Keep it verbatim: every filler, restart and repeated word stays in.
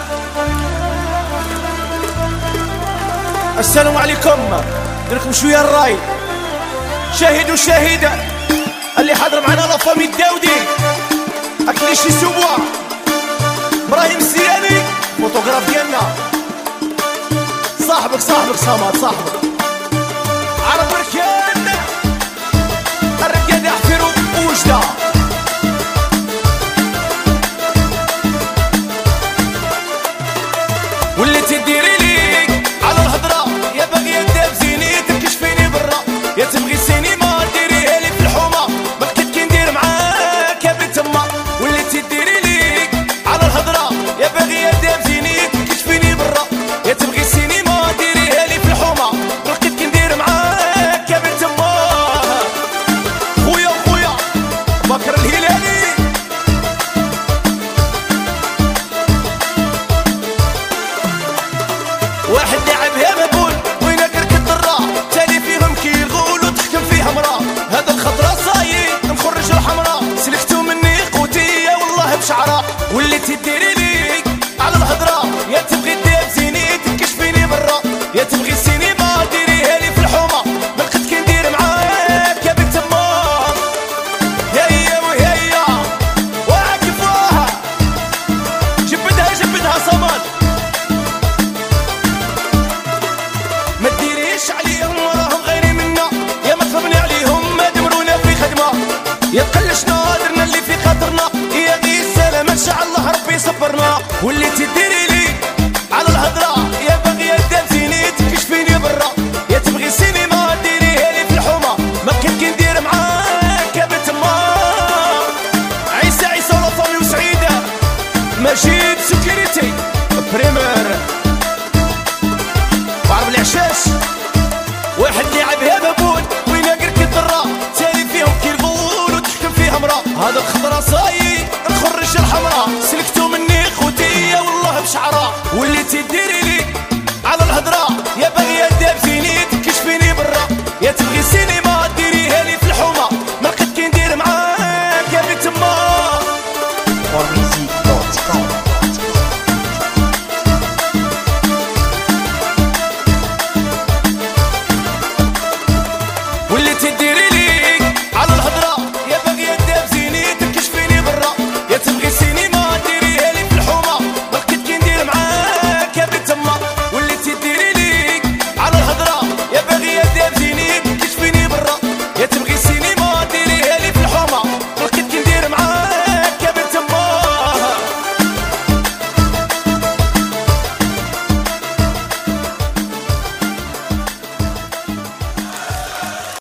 السلام عليكم. دركم شويه الراي. شاهد وشاهده اللي حاضر معنا لا فامي الداودي اكليشي سوبوا ابراهيم السياني فوتوغراف ديالنا صاحبك صاحبك صمد صاحبك عرب ركان الركان يحفروا وجده واللي تديري ليك على الهضره يا باغيه داب زينيتك كشفيني برا يا تبغي السينما ديريها لي في الحومه ما كنت كي ندير معاك يا بنت تما واللي تديري ليك على الهضره يا باغيه داب زينيتك كشفيني برا يا تبغي السينما ديريها لي في الحومه ما كنت كي ندير معاك يا بنت تما خويا خويا بكر الهلالي واحد لعبها مبول وين كرك الضرا تالي فيهم كي الغول وتحكم فيها مرا هذا الخضرا صايد نخرج الحمراء سلكتو مني قوتيه والله بشعره واللي تديري ليك على الهضره يا تبغي دير زينيتك كشفيني برا يا تبغي السينما ديريها لي في الحومه ما لقيت كي ندير معاك يا بنت ما هيا وهيا واعكفوها جبدها جبدها صمد ما ديريش عليهم وراهم غيري منا يا ما تفهمني عليهم ما دمرونا في خدمه يا تقلشنا درنا اللي في خاطرنا يا غي السلام ان شاء الله ربي يصبرنا واللي تديري لي على الهضره يا باغيه دام زينيتك كشفيني برا يا تبغي السينما ديريها لي في الحومه ما كنت كي ندير معاك يا بنت ما عيسى عيسى ولا فامي وسعيده مجيد سكيورتي بريمير وعرب العشاش واحد لعبها بابون وين قرك الضرا تالي فيهم كي الغول وتحكم فيها مرا هذا الخضرا صايد نخرج